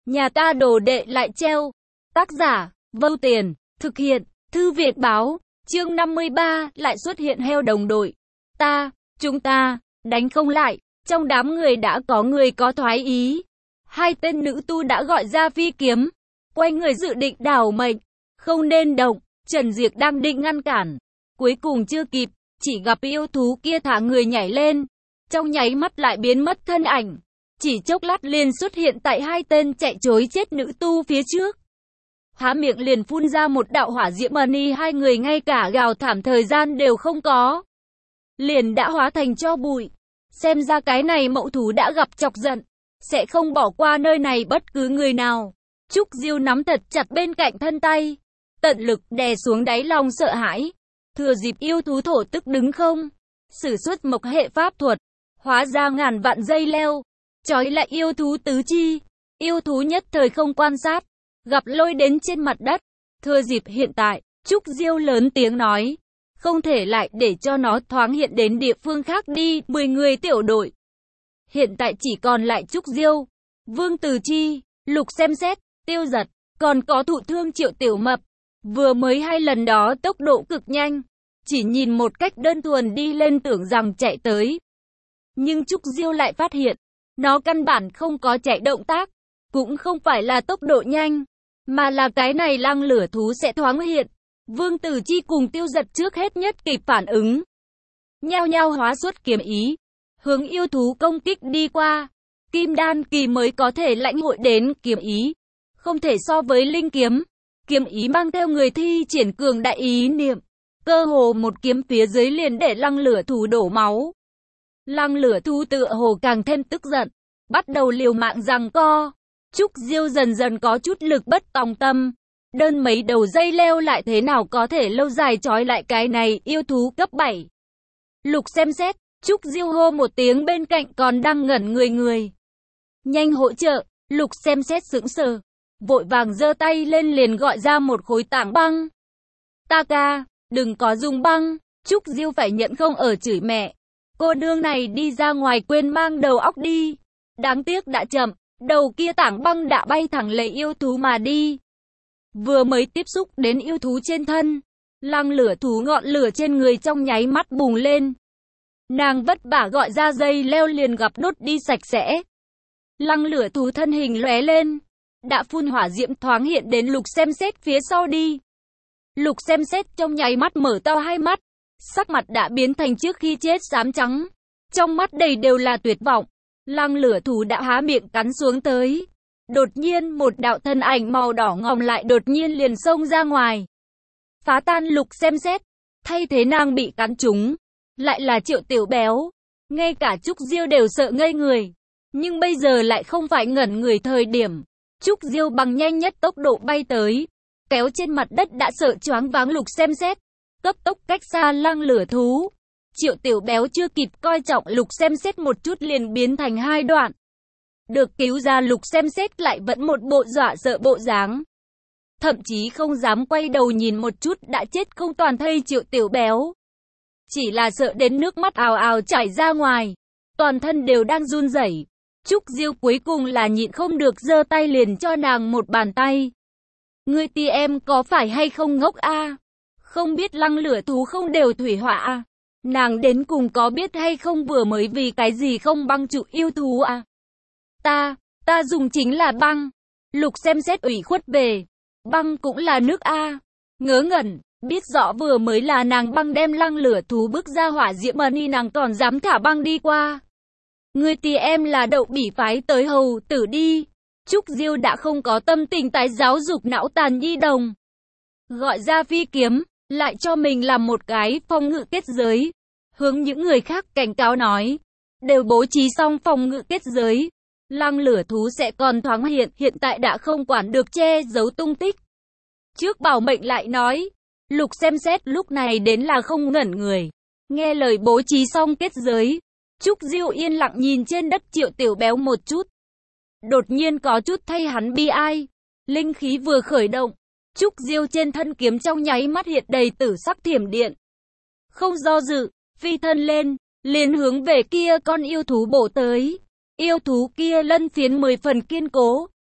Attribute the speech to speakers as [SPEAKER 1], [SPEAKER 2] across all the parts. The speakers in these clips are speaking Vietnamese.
[SPEAKER 1] Nhà ta đồ đệ lại treo. Tác giả, Vâu Tiền, thực hiện, Thư Viện Báo, chương 53, lại xuất hiện heo đồng đội. Chúng ta, đánh không lại, trong đám người đã có người có thoái ý. Hai tên nữ tu đã gọi ra phi kiếm, quay người dự định đảo mệnh, không nên động. Trần Diệc đang định ngăn cản, cuối cùng chưa kịp, chỉ gặp yêu thú kia thả người nhảy lên, trong nháy mắt lại biến mất thân ảnh, chỉ chốc lát liền xuất hiện tại hai tên chạy trối chết nữ tu phía trước. Há miệng liền phun ra một đạo hỏa diễm mani, hai người ngay cả gào thảm thời gian đều không có, liền đã hóa thành tro bụi. Xem ra cái này mậu thú đã gặp chọc giận, sẽ không bỏ qua nơi này bất cứ người nào. Trúc Diêu nắm thật chặt bên cạnh thân tay, tận lực đè xuống đáy lòng sợ hãi. Thừa dịp yêu thú thổ tức đứng không, sử xuất mộc hệ pháp thuật, hóa ra ngàn vạn dây leo, trói lại yêu thú tứ chi. Yêu thú nhất thời không quan sát, gặp lôi đến trên mặt đất. Thừa dịp hiện tại, Trúc Diêu lớn tiếng nói, không thể lại để cho nó thoáng hiện đến địa phương khác đi. 10 người tiểu đội hiện tại chỉ còn lại Trúc Diêu, Vương Từ Chi, Lục Xem Xét, Tiêu Giật, còn có thụ thương Triệu Tiểu Mập. Vừa mới hai lần đó tốc độ cực nhanh, chỉ nhìn một cách đơn thuần đi lên tưởng rằng chạy tới. Nhưng Trúc Diêu lại phát hiện, nó căn bản không có chạy động tác, cũng không phải là tốc độ nhanh, mà là cái này lăng lửa thú sẽ thoáng hiện. Vương Tử Chi cùng Tiêu Giật trước hết nhất kịp phản ứng, nhao nhao hóa xuất kiếm ý, hướng yêu thú công kích đi qua. Kim đan kỳ mới có thể lãnh hội đến kiếm ý, không thể so với linh kiếm. Kiếm ý mang theo người thi triển cường đại ý niệm, cơ hồ một kiếm phía dưới liền để lăng lửa thú đổ máu. Lăng lửa thú tựa hồ càng thêm tức giận, bắt đầu liều mạng giằng co. Trúc Diêu dần dần có chút lực bất tòng tâm, đơn mấy đầu dây leo lại thế nào có thể lâu dài trói lại cái này yêu thú cấp 7. Lục Xem Xét, Trúc Diêu hô một tiếng bên cạnh còn đang ngẩn người. Nhanh hỗ trợ. Lục Xem Xét sững sờ, vội vàng giơ tay lên liền gọi ra một khối tảng băng. Ta ca, đừng có dùng băng. Trúc Diêu phải nhận không ở chửi mẹ. Cô nương này đi ra ngoài quên mang đầu óc đi. Đáng tiếc đã chậm, đầu kia tảng băng đã bay thẳng lấy yêu thú mà đi. Vừa mới tiếp xúc đến yêu thú trên thân, lăng lửa thú ngọn lửa trên người trong nháy mắt bùng lên. Nàng vất vả gọi ra dây leo liền gặp đốt đi sạch sẽ. Lăng lửa thú thân hình lóe lên, đã phun hỏa diễm thoáng hiện đến Lục Xem Xét phía sau đi. Lục Xem Xét trong nháy mắt mở to hai mắt, sắc mặt đã biến thành trước khi chết xám trắng, trong mắt đầy đều là tuyệt vọng. Lăng lửa thú đã há miệng cắn xuống tới. Đột nhiên một đạo thân ảnh màu đỏ ngòm lại đột nhiên liền xông ra ngoài, phá tan Lục Xem Xét. Thay thế nàng bị cắn trúng, lại là Triệu Tiểu Béo. Ngay cả Trúc Diêu đều sợ ngây người, nhưng bây giờ lại không phải ngẩn người thời điểm. Trúc Diêu bằng nhanh nhất tốc độ bay tới, kéo trên mặt đất đã sợ choáng váng Lục Xem Xét, cấp tốc cách xa lăng lửa thú. Triệu Tiểu Béo chưa kịp coi trọng Lục Xem Xét một chút liền biến thành hai đoạn. Được cứu ra Lục Xem Xét lại vẫn một bộ dọa sợ bộ dáng, thậm chí không dám quay đầu nhìn một chút đã chết không toàn thây Triệu Tiểu Béo. Chỉ là sợ đến nước mắt ào ào chảy ra ngoài, toàn thân đều đang run rẩy. Trúc Diêu cuối cùng là nhịn không được giơ tay liền cho nàng một bàn tay. Ngươi ti em có phải hay không ngốc a? Không biết lăng lửa thú không đều thủy hỏa a? Nàng đến cùng có biết hay không vừa mới vì cái gì không băng trụ yêu thú a? Ta dùng chính là băng. Lục Xem Xét ủy khuất về. Băng cũng là nước a? Ngớ ngẩn, biết rõ vừa mới là nàng băng đem lăng lửa thú bước ra hỏa diễm mani nàng còn dám thả băng đi qua. Ngươi ti em là đậu bỉ phái tới hầu tử đi. Trúc Diêu đã không có tâm tình tái giáo dục não tàn nhi đồng. Gọi ra phi kiếm, lại cho mình làm một cái phòng ngự kết giới. Hướng những người khác cảnh cáo nói, đều bố trí xong phòng ngự kết giới. Lăng lửa thú sẽ còn thoáng hiện tại đã không quản được che giấu tung tích. Trước bảo mệnh lại nói, Lục Xem Xét lúc này đến là không ngẩn người. Nghe lời bố trí xong kết giới, Trúc Diêu yên lặng nhìn trên đất Triệu Tiểu Béo một chút. Đột nhiên có chút thay hắn bi ai. Linh khí vừa khởi động, Trúc Diêu trên thân kiếm trong nháy mắt hiện đầy tử sắc thiểm điện. Không do dự, phi thân lên, liền hướng về kia con yêu thú bổ tới. Yêu thú kia lân phiến 10 phần kiên cố,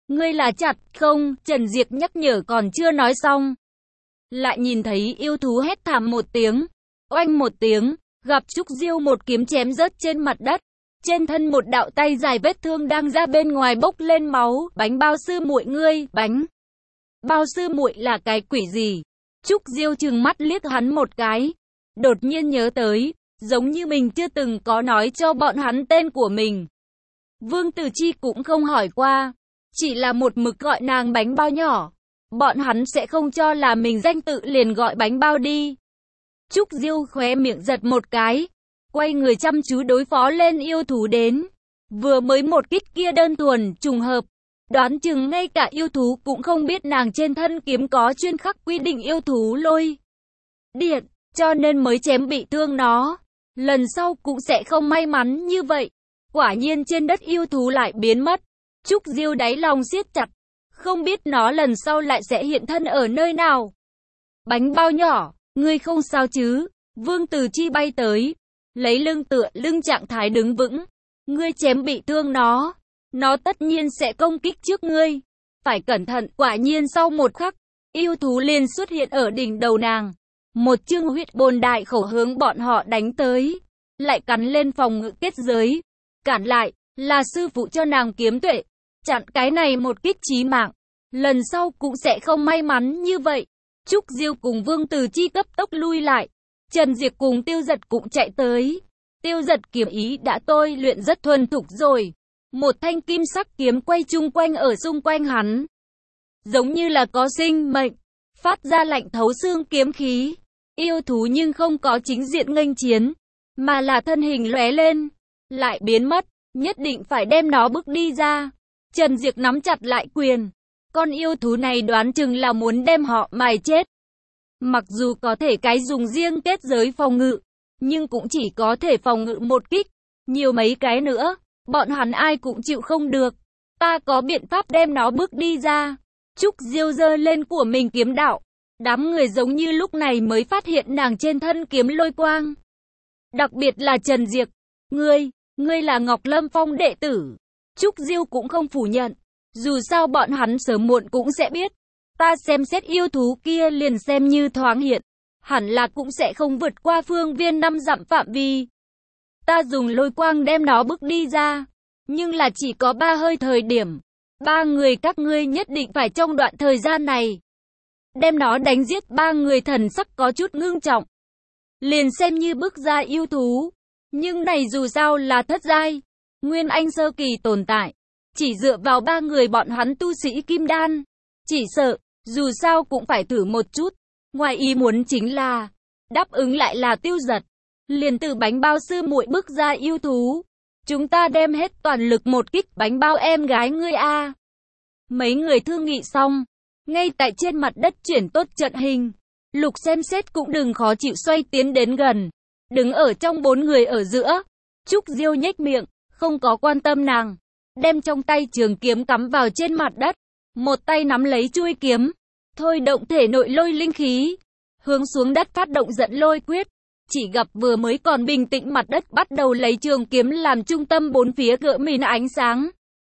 [SPEAKER 1] Ngươi là chặt không? Trần Diệp nhắc nhở còn chưa nói xong. Lại nhìn thấy yêu thú hét thảm một tiếng. Oanh một tiếng, gặp Trúc Diêu một kiếm chém rớt trên mặt đất. Trên thân một đạo tay dài vết thương đang ra bên ngoài bốc lên máu. Bánh bao sư muội ngươi, bánh bao sư muội là cái quỷ gì? Trúc Diêu trừng mắt liếc hắn một cái. Đột nhiên nhớ tới, giống như mình chưa từng có nói cho bọn hắn tên của mình. Vương Tử Chi cũng không hỏi qua, chỉ là một mực gọi nàng bánh bao nhỏ. Bọn hắn sẽ không cho là mình danh tự liền gọi bánh bao đi. Trúc Diêu khóe miệng giật một cái, quay người chăm chú đối phó lên yêu thú đến. Vừa mới một kích kia đơn thuần, trùng hợp. Đoán chừng ngay cả yêu thú cũng không biết nàng trên thân kiếm có chuyên khắc quy định yêu thú lôi điện, cho nên mới chém bị thương nó. Lần sau cũng sẽ không may mắn như vậy. Quả nhiên trên đất yêu thú lại biến mất. Trúc Diêu đáy lòng siết chặt, không biết nó lần sau lại sẽ hiện thân ở nơi nào. Bánh bao nhỏ, ngươi không sao chứ? Vương Tử Chi bay tới, lấy lưng tựa lưng trạng thái đứng vững. Ngươi chém bị thương nó tất nhiên sẽ công kích trước ngươi. Phải cẩn thận. Quả nhiên sau một khắc, yêu thú liền xuất hiện ở đỉnh đầu nàng. Một chương huyết bồn đại khẩu hướng bọn họ đánh tới, lại cắn lên phòng ngự kết giới. Cản lại, là sư phụ cho nàng kiếm tuệ. Chặn cái này một kích chí mạng. Lần sau cũng sẽ không may mắn như vậy. Trúc Diêu cùng Vương Tử Chi cấp tốc lui lại. Trần Diệp cùng Tiêu Giật cũng chạy tới. Tiêu Giật kiếm ý đã tôi luyện rất thuần thục rồi. Một thanh kim sắc kiếm quay chung quanh ở xung quanh hắn. Giống như là có sinh mệnh, phát ra lạnh thấu xương kiếm khí. Yêu thú nhưng không có chính diện nghênh chiến, mà là thân hình lóe lên, lại biến mất. Nhất định phải đem nó bước đi ra. Trần Diệp nắm chặt lại quyền. Con yêu thú này đoán chừng là muốn đem họ mài chết. Mặc dù có thể cái dùng riêng kết giới phòng ngự, nhưng cũng chỉ có thể phòng ngự một kích. Nhiều mấy cái nữa, bọn hắn ai cũng chịu không được. Ta có biện pháp đem nó bước đi ra. Trúc Diêu giơ lên của mình kiếm đạo. Đám người giống như lúc này mới phát hiện nàng trên thân kiếm lôi quang. Đặc biệt là Trần Diệp. Ngươi là Ngọc Lâm Phong đệ tử. Trúc Diêu cũng không phủ nhận. Dù sao bọn hắn sớm muộn cũng sẽ biết. Ta xem xét yêu thú kia liền xem như thoáng hiện. Hẳn là cũng sẽ không vượt qua phương viên 5 dặm phạm vi. Ta dùng lôi quang đem nó bước đi ra. Nhưng là chỉ có 3 hơi thời điểm. 3 người các ngươi nhất định phải trong đoạn thời gian này đem nó đánh giết. 3 người thần sắc có chút ngưng trọng. Liền xem như bước ra yêu thú. Nhưng này dù sao là thất giai, Nguyên Anh sơ kỳ tồn tại. Chỉ dựa vào 3 người bọn hắn tu sĩ kim đan, chỉ sợ, dù sao cũng phải thử một chút. Ngoài ý muốn chính là, đáp ứng lại là Tiêu Giật. Liền từ bánh bao sư muội bước ra yêu thú. Chúng ta đem hết toàn lực một kích bánh bao em gái ngươi a. Mấy người thương nghị xong, ngay tại trên mặt đất chuyển tốt trận hình. Lục xem xét cũng đừng khó chịu xoay tiến đến gần. Đứng ở trong 4 người ở giữa. Trúc Diêu nhếch miệng, không có quan tâm nàng. Đem trong tay trường kiếm cắm vào trên mặt đất. Một tay nắm lấy chuôi kiếm. Thôi động thể nội lôi linh khí. Hướng xuống đất phát động giận lôi quyết. Chỉ gặp vừa mới còn bình tĩnh mặt đất bắt đầu lấy trường kiếm làm trung tâm bốn phía gỡ mìn ánh sáng.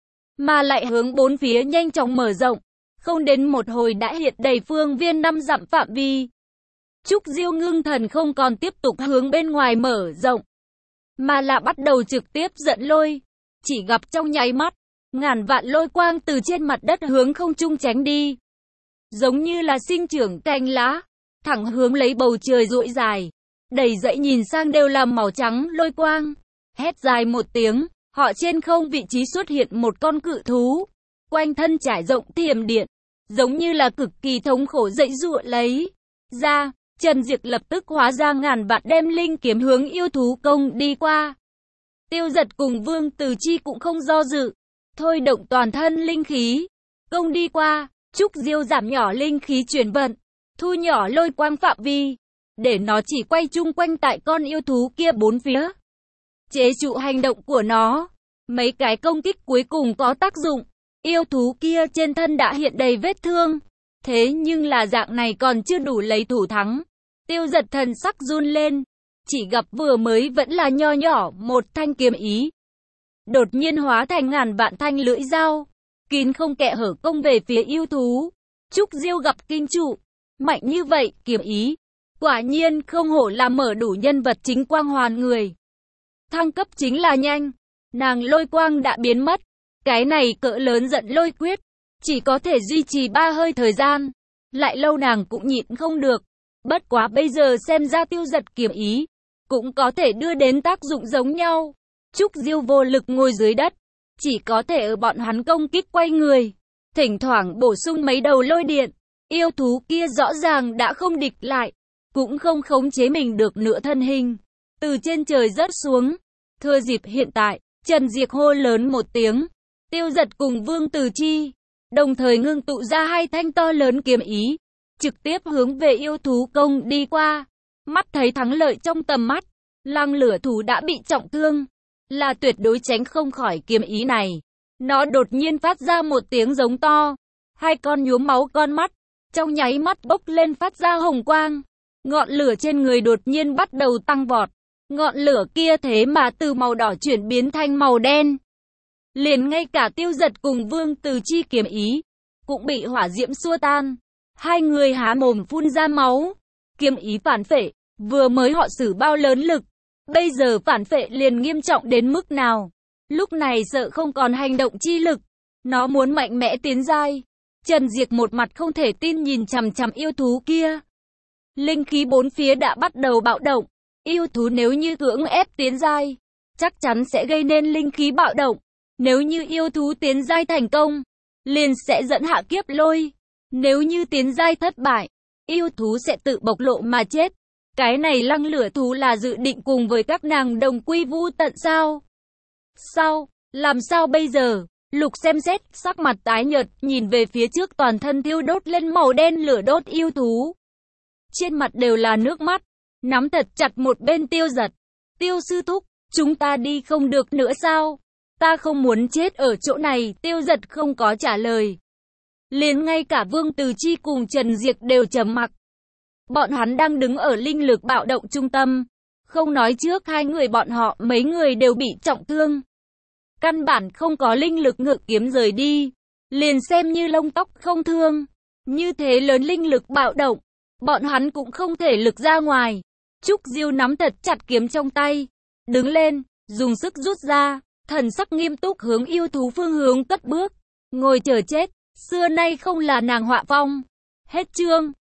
[SPEAKER 1] Mà lại hướng bốn phía nhanh chóng mở rộng. Không đến một hồi đã hiện đầy phương viên 5 dặm phạm vi. Trúc Diêu ngưng thần không còn tiếp tục hướng bên ngoài mở rộng, mà là bắt đầu trực tiếp giận lôi. Chỉ gặp trong nháy mắt, ngàn vạn lôi quang từ trên mặt đất hướng không trung tránh đi. Giống như là sinh trưởng cành lá, thẳng hướng lấy bầu trời duỗi dài. Đầy dãy nhìn sang đều là màu trắng lôi quang. Hét dài một tiếng, họ trên không vị trí xuất hiện một con cự thú. Quanh thân trải rộng thiểm điện, giống như là cực kỳ thống khổ dãy giụa lấy ra. Trần Diệp lập tức hóa ra ngàn vạn đem linh kiếm hướng yêu thú công đi qua. Tiêu Giật cùng Vương Tử Chi cũng không do dự, thôi động toàn thân linh khí, công đi qua. Trúc Diêu giảm nhỏ linh khí chuyển vận, thu nhỏ lôi quang phạm vi, để nó chỉ quay chung quanh tại con yêu thú kia bốn phía. Chế trụ hành động của nó. Mấy cái công kích cuối cùng có tác dụng. Yêu thú kia trên thân đã hiện đầy vết thương. Thế nhưng là dạng này còn chưa đủ lấy thủ thắng. Tiêu Giật thần sắc run lên. Chỉ gặp vừa mới vẫn là nho nhỏ một thanh kiếm ý. Đột nhiên hóa thành ngàn vạn thanh lưỡi dao. kín không kẽ hở công về phía yêu thú. Trúc Diêu gặp kinh trụ, mạnh như vậy, kiếm ý. Quả nhiên không hổ là mở đủ nhân vật chính quang hoàn người. Thăng cấp chính là nhanh, nàng lôi quang đã biến mất. Cái này cỡ lớn giận lôi quyết, chỉ có thể duy trì 3 hơi thời gian. Lại lâu nàng cũng nhịn không được. Bất quá bây giờ xem ra tiêu giật kiếm ý, cũng có thể đưa đến tác dụng giống nhau. Trúc Diêu vô lực ngồi dưới đất, chỉ có thể ở bọn hắn công kích quay người. Thỉnh thoảng bổ sung mấy đầu lôi điện. Yêu thú kia rõ ràng đã không địch lại, cũng không khống chế mình được nửa thân hình. Từ trên trời rớt xuống. Thừa dịp hiện tại, Trần Diệp hô lớn một tiếng. Tiêu giật cùng Vương Từ Chi, đồng thời ngưng tụ ra 2 thanh to lớn kiếm ý, trực tiếp hướng về yêu thú công đi qua. Mắt thấy thắng lợi trong tầm mắt, lăng lửa thú đã bị trọng thương, là tuyệt đối tránh không khỏi kiếm ý này. Nó đột nhiên phát ra một tiếng giống to, 2 con nhuốm máu con mắt, trong nháy mắt bốc lên phát ra hồng quang. Ngọn lửa trên người đột nhiên bắt đầu tăng vọt, ngọn lửa kia thế mà từ màu đỏ chuyển biến thành màu đen. Liền ngay cả tiêu giật cùng Vương Từ Chi kiếm ý, cũng bị hỏa diễm xua tan. 2 người há mồm phun ra máu. Kiếm ý phản phệ, vừa mới họ sử bao lớn lực, bây giờ phản phệ liền nghiêm trọng đến mức nào. Lúc này sợ không còn hành động chi lực, nó muốn mạnh mẽ tiến giai. Trần Diệp một mặt không thể tin nhìn chằm chằm yêu thú kia. Linh khí bốn phía đã bắt đầu bạo động. Yêu thú nếu như cưỡng ép tiến giai, chắc chắn sẽ gây nên linh khí bạo động. Nếu như yêu thú tiến giai thành công, liền sẽ dẫn hạ kiếp lôi. Nếu như tiến giai thất bại, yêu thú sẽ tự bộc lộ mà chết. Cái này lăng lửa thú là dự định cùng với các nàng đồng quy vu tận sao? Làm sao bây giờ? Lục xem xét, sắc mặt tái nhợt, nhìn về phía trước toàn thân thiêu đốt lên màu đen lửa đốt yêu thú. Trên mặt đều là nước mắt, nắm thật chặt một bên tiêu giật. Tiêu sư thúc, chúng ta đi không được nữa sao? Ta không muốn chết ở chỗ này, tiêu giật không có trả lời. Liền ngay cả Vương Từ Chi cùng Trần Diệp đều trầm mặc. Bọn hắn đang đứng ở linh lực bạo động trung tâm. Không nói trước 2 người bọn họ, mấy người đều bị trọng thương. Căn bản không có linh lực ngự kiếm rời đi. Liền xem như lông tóc không thương. Như thế lớn linh lực bạo động, bọn hắn cũng không thể lực ra ngoài. Trúc Diêu nắm thật chặt kiếm trong tay, đứng lên, dùng sức rút ra, thần sắc nghiêm túc hướng yêu thú phương hướng cất bước. Ngồi chờ chết, xưa nay không là nàng họa phong. Hết chương.